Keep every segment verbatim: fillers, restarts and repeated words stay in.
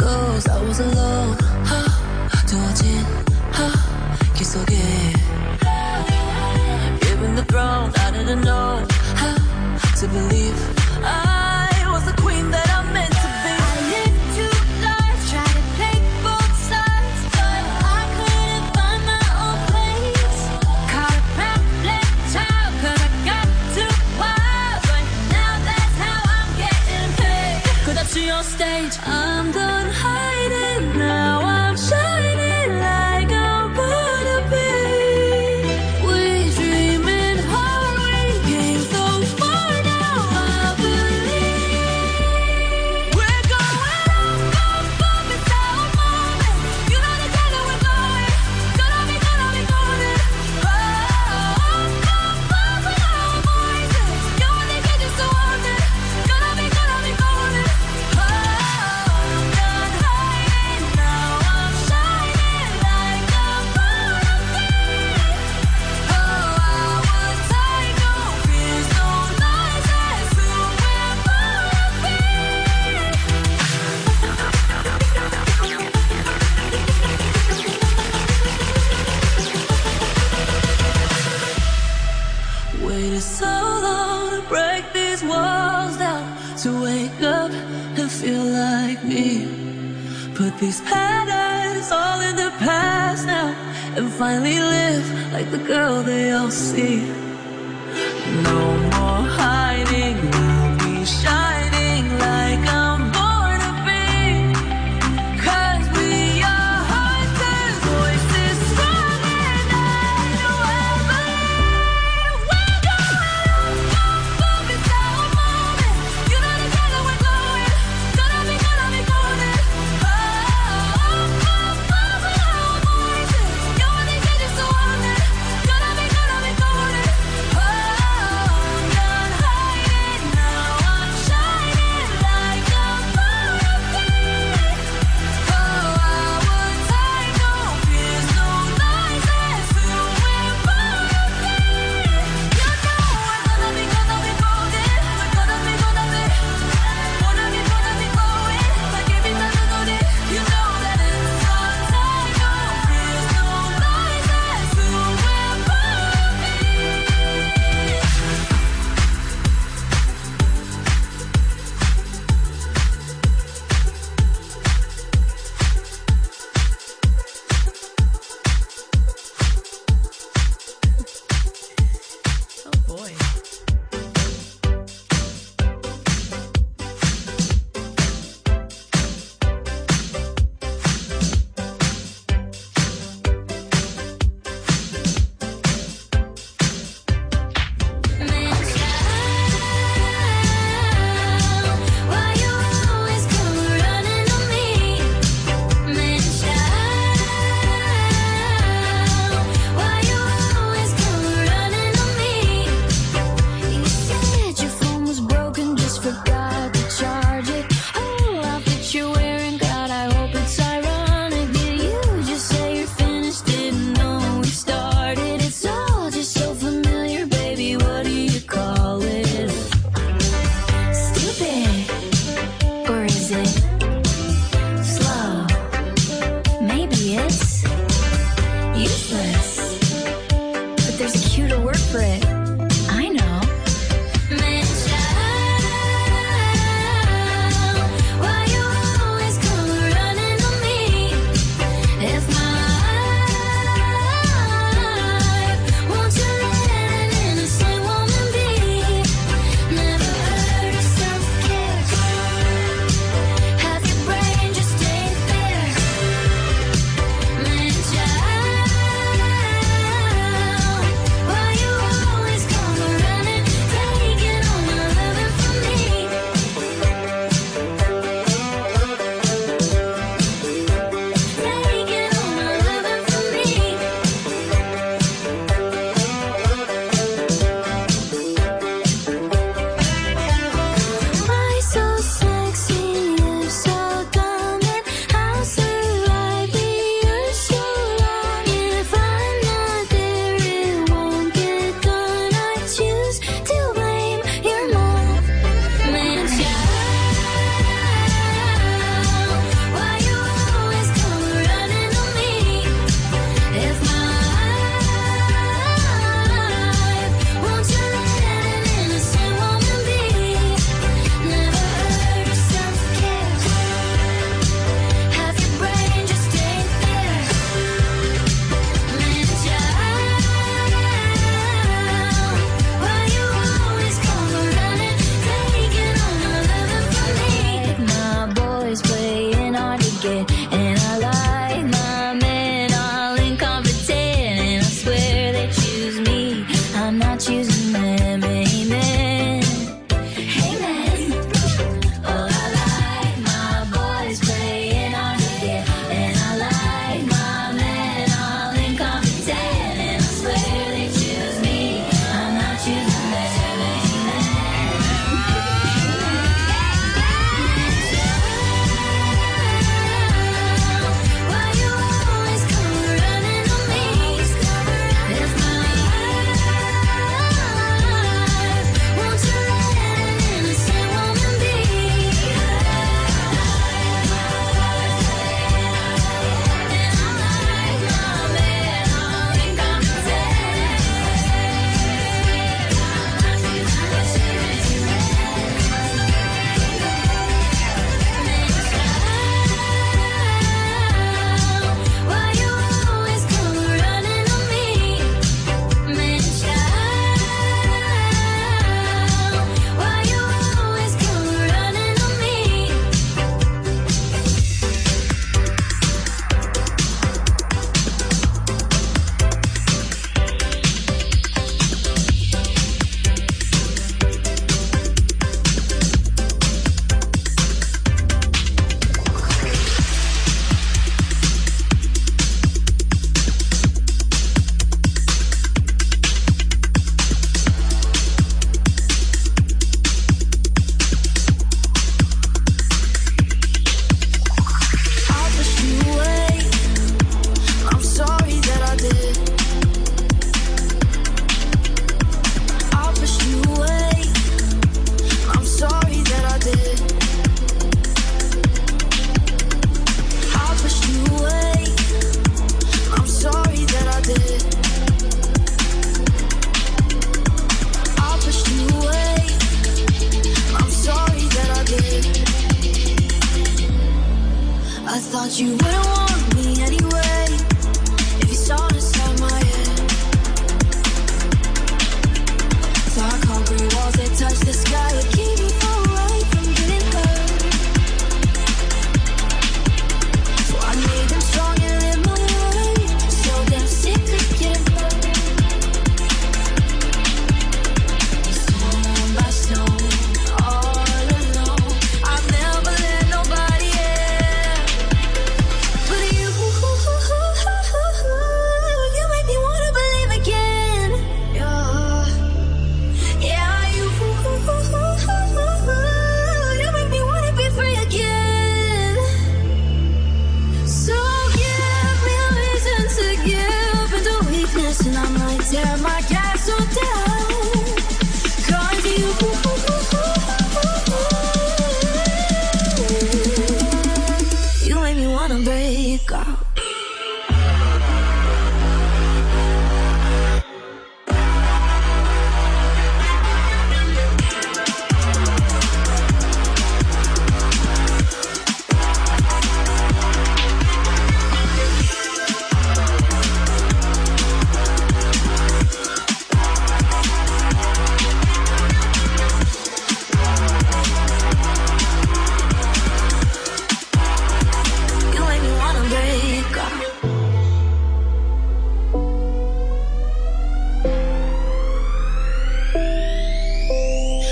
goes, I was alone. 두어진 길 속에 given the throne, I didn't know how to believe I was the queen that I meant to be. I lived two lives, tried to take both sides, but I couldn't find my own place. Caught a problem child, cause I got too wild, but now that's how I'm getting paid. 끝없이 on stage, I'm done hiding, now I'm shining like I'm born to be. We dreaming hard, we came so far, now I believe. We're going up, up, up, it's our moment. You know the time that we're going, gonna be, gonna be golden. Oh, up, up, up, with our voices. You only get just so haunted, gonna be, gonna be golden. Oh, I'm done hiding, now I'm shining like I'm born to be. Oh, I was tight, no fears, no lies, that's who we're born to be. Waited so long to break these walls down, to wake up and feel like me. Put these patterns all in the past now, and finally live like the girl they all see. No more hiding, I'll be shining like I'm born to be. Cause we are hunters, voices strong, and I know I believe. We're going up, up, up, it's our moment. You know the time that we're going, gonna be, gonna be golden. Oh, up, up, up, with our voices. You only get just so haunted, gonna be, gonna be golden. Oh, I'm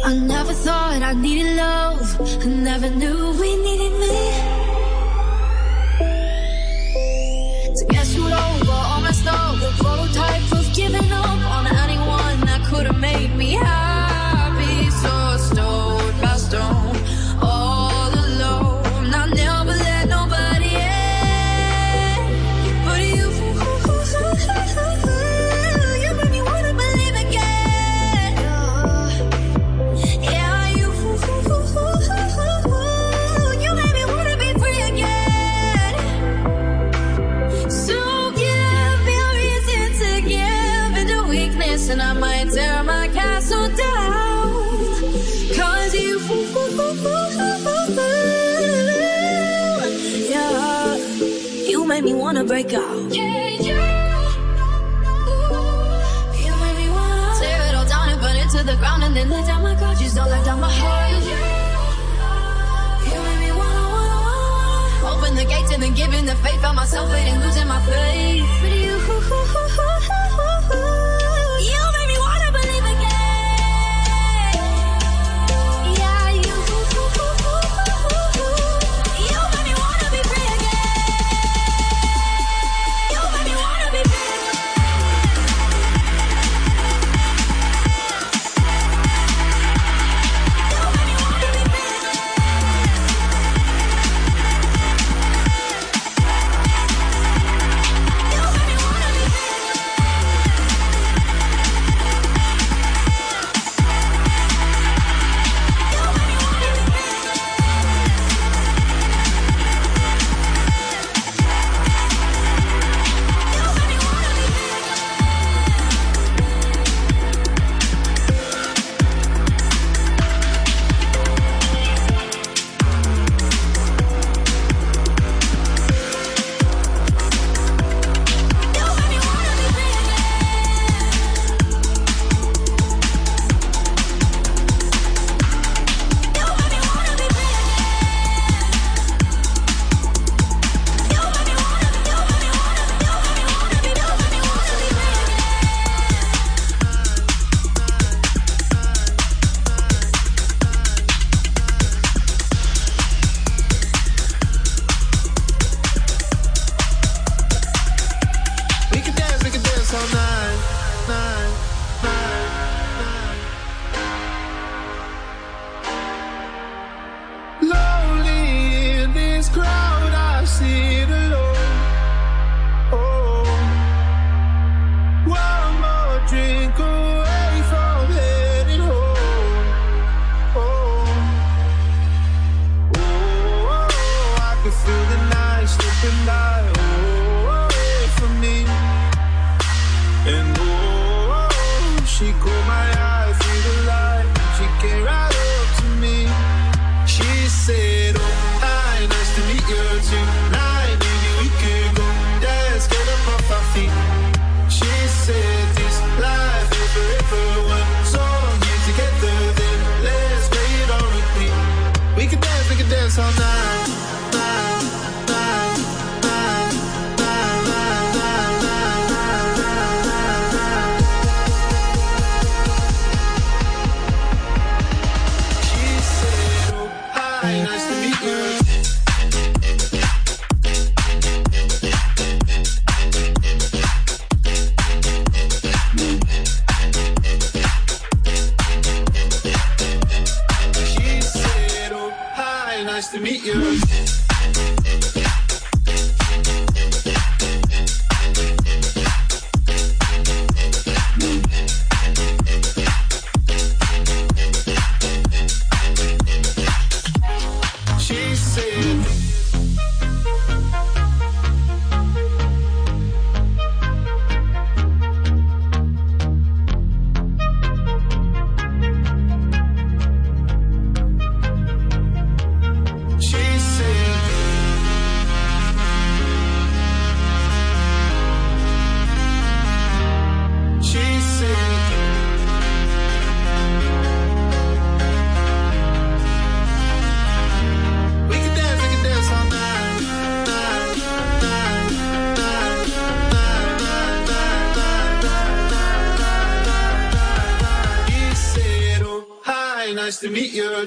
I never thought I needed love. I never knew we needed me. To get screwed over, all messed up, the prototype of giving up on anyone that could have made me happy. So stone by stone, all alone. I never let nobody in, but you, you made me wanna believe again. Yeah, you, you made me wanna be free again. So give me a reason to give into weakness, and I might tear my castle down. Cause you, yeah, you made me wanna break out. Yeah, you, you made me wanna tear it all down and burn it to the ground, and then let down my guard. You stole like down my heart. You made me wanna, wanna, wanna open the gates and then giving the faith. Found myself waiting, losing my faith. But you, you made me wanna believe again. Yeah, you, you made me wanna be free again. You made me wanna be free. You made me wanna be free. nice to meet you.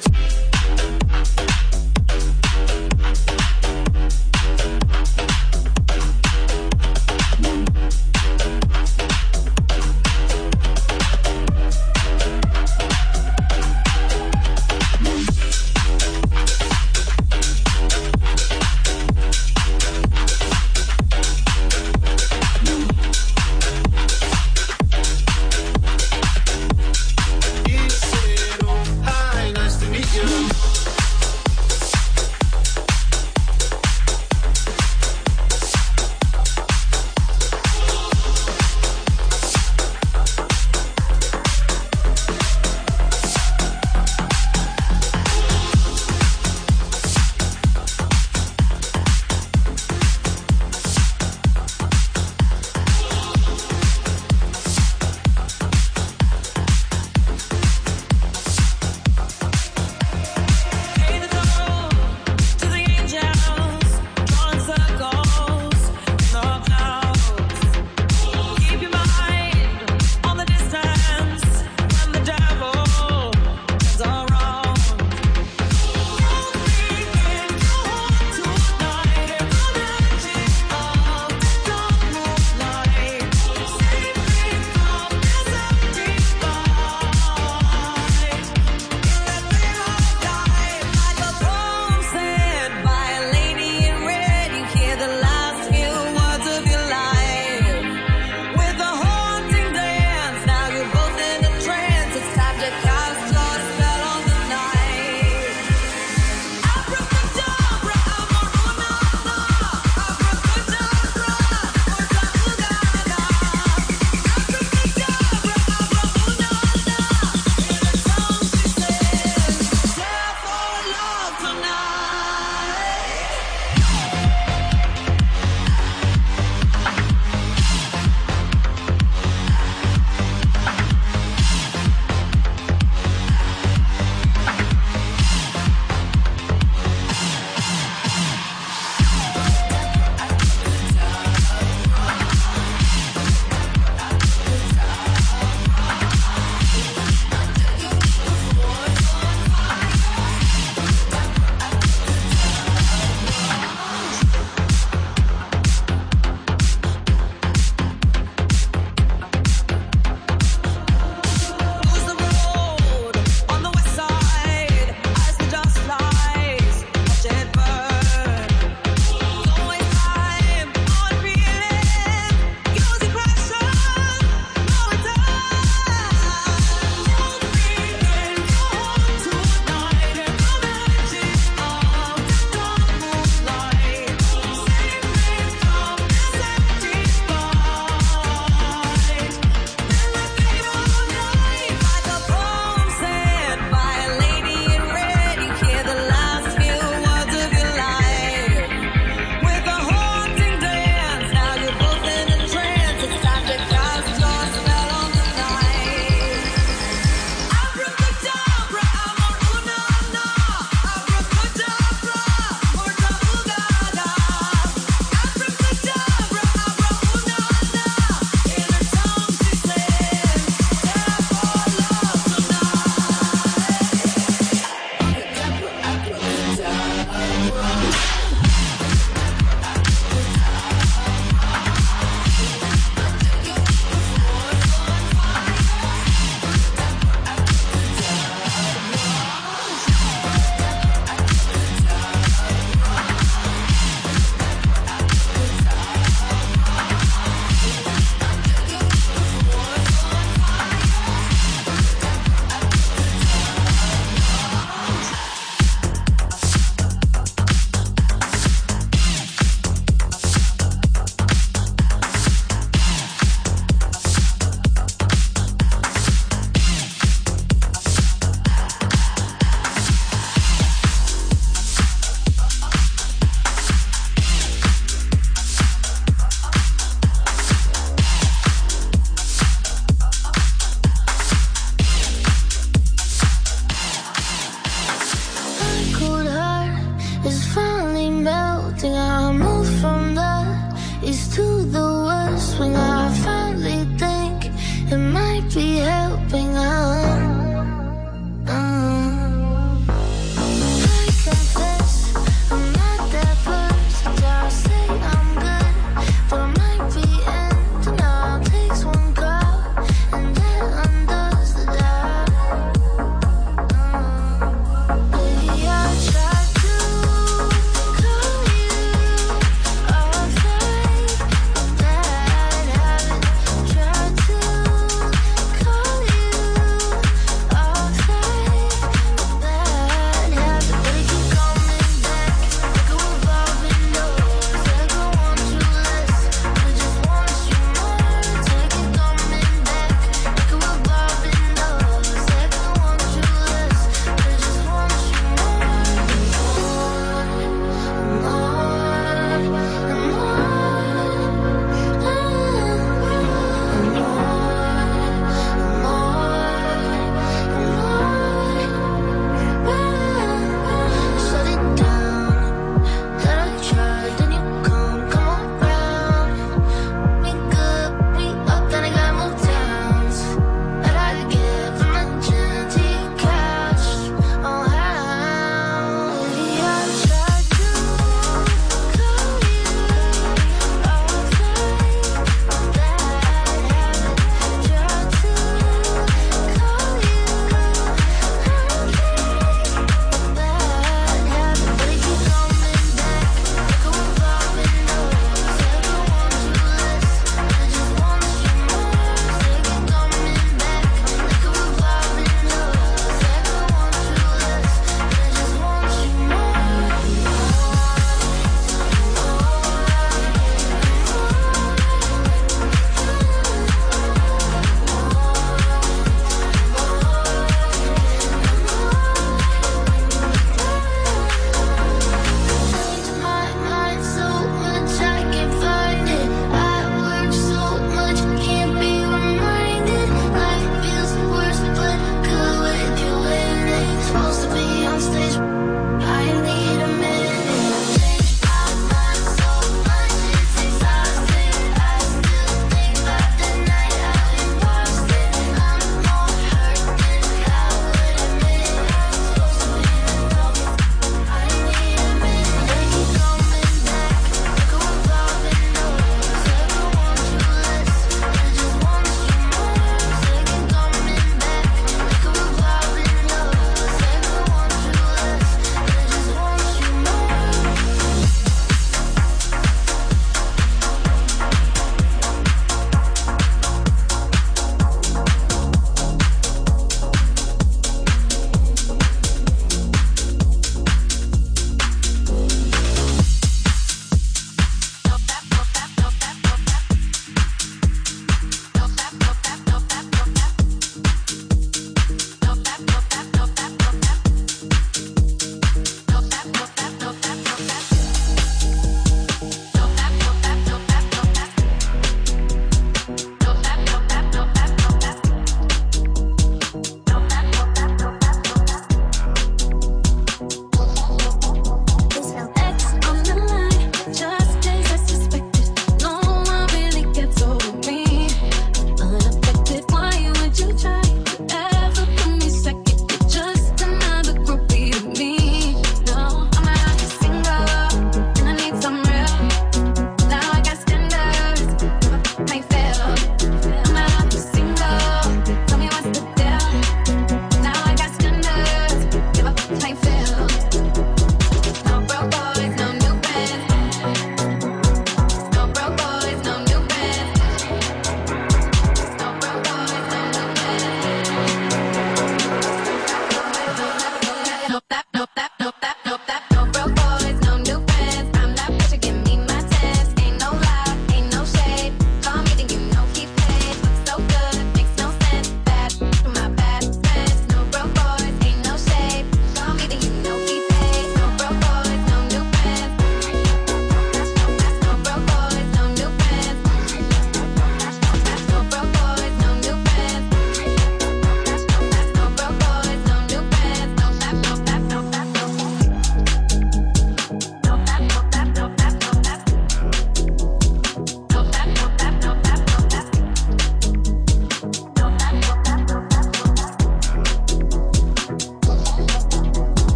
be helping out. Uh.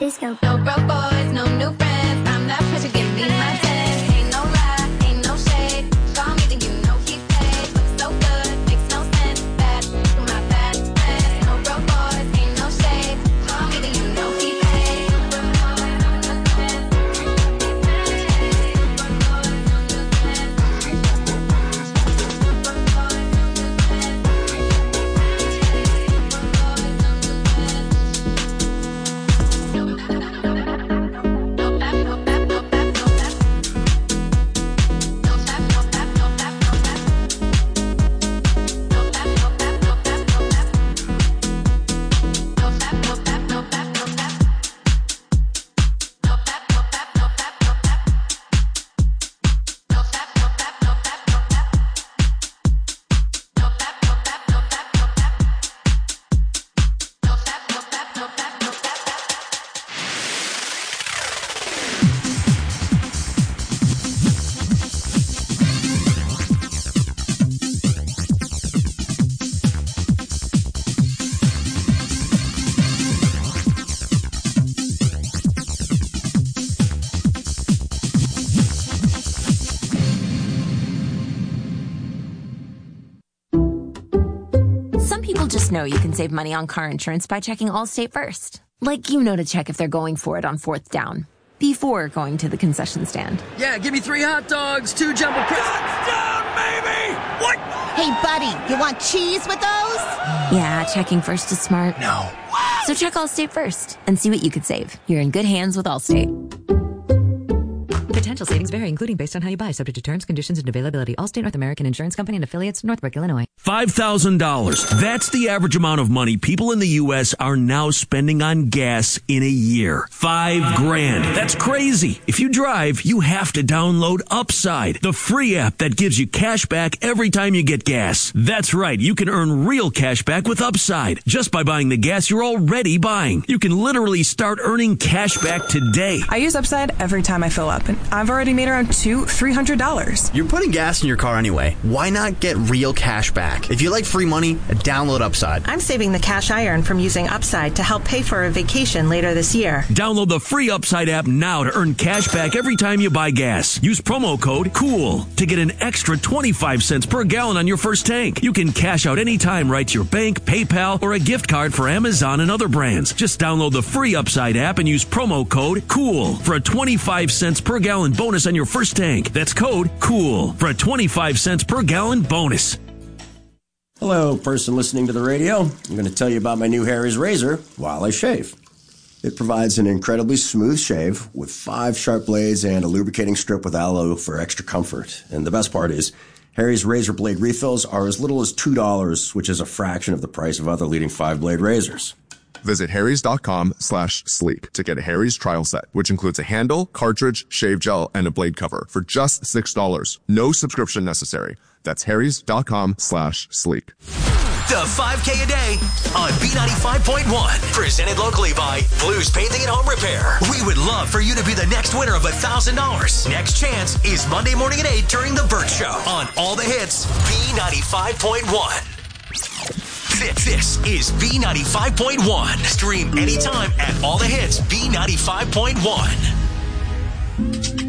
disco. No broke boys, no new friends. I'm that pressure, give me my ten. Ain't no lie, ain't no shade. Call me, then you know he paid. Looks so good, makes no sense. Bad, my bad friends. No broke boys, ain't no shade. Call me, then you know he paid. Just know you can save money on car insurance by checking Allstate first. Like you know to check if they're going for it on fourth down before going to the concession stand. Yeah, give me three hot dogs, two jumbo crisps. Touchdown, baby! What? Hey, buddy, you want cheese with those? Yeah, checking first is smart. No. So check Allstate first and see what you could save. You're in good hands with Allstate. Potential savings vary, including based on how you buy, subject to terms, conditions, and availability. Allstate North American Insurance Company and affiliates, Northbrook, Illinois. five thousand dollars. That's the average amount of money people in the U S are now spending on gas in a year. Five grand. That's crazy. If you drive, you have to download Upside, the free app that gives you cash back every time you get gas. That's right. You can earn real cash back with Upside just by buying the gas you're already buying. You can literally start earning cash back today. I use Upside every time I fill up, and I've already made around two, three hundred dollars. You're putting gas in your car anyway. Why not get real cash back? If you like free money, download Upside. I'm saving the cash I earn from using Upside to help pay for a vacation later this year. Download the free Upside app now to earn cash back every time you buy gas. Use promo code COOL to get an extra twenty-five cents per gallon on your first tank. You can cash out anytime right to your bank, PayPal, or a gift card for Amazon and other brands. Just download the free Upside app and use promo code COOL for a twenty-five cents per gallon bonus on your first tank. That's code COOL for a twenty-five cents per gallon bonus. Hello, person listening to the radio. I'm going to tell you about my new Harry's razor while I shave. It provides an incredibly smooth shave with five sharp blades and a lubricating strip with aloe for extra comfort. And the best part is, Harry's razor blade refills are as little as two dollars, which is a fraction of the price of other leading five-blade razors. Visit harrys.com slash sleek to get a Harry's trial set, which includes a handle, cartridge, shave gel, and a blade cover for just six dollars. No subscription necessary. That's harrys.com slash sleek. The five K a day on B ninety-five point one. Presented locally by Blues Painting and Home Repair. We would love for you to be the next winner of one thousand dollars. Next chance is Monday morning at eight during The Burt Show on All the Hits, B ninety-five point one. This, this is B ninety-five point one. Stream anytime at All the Hits, B ninety-five point one.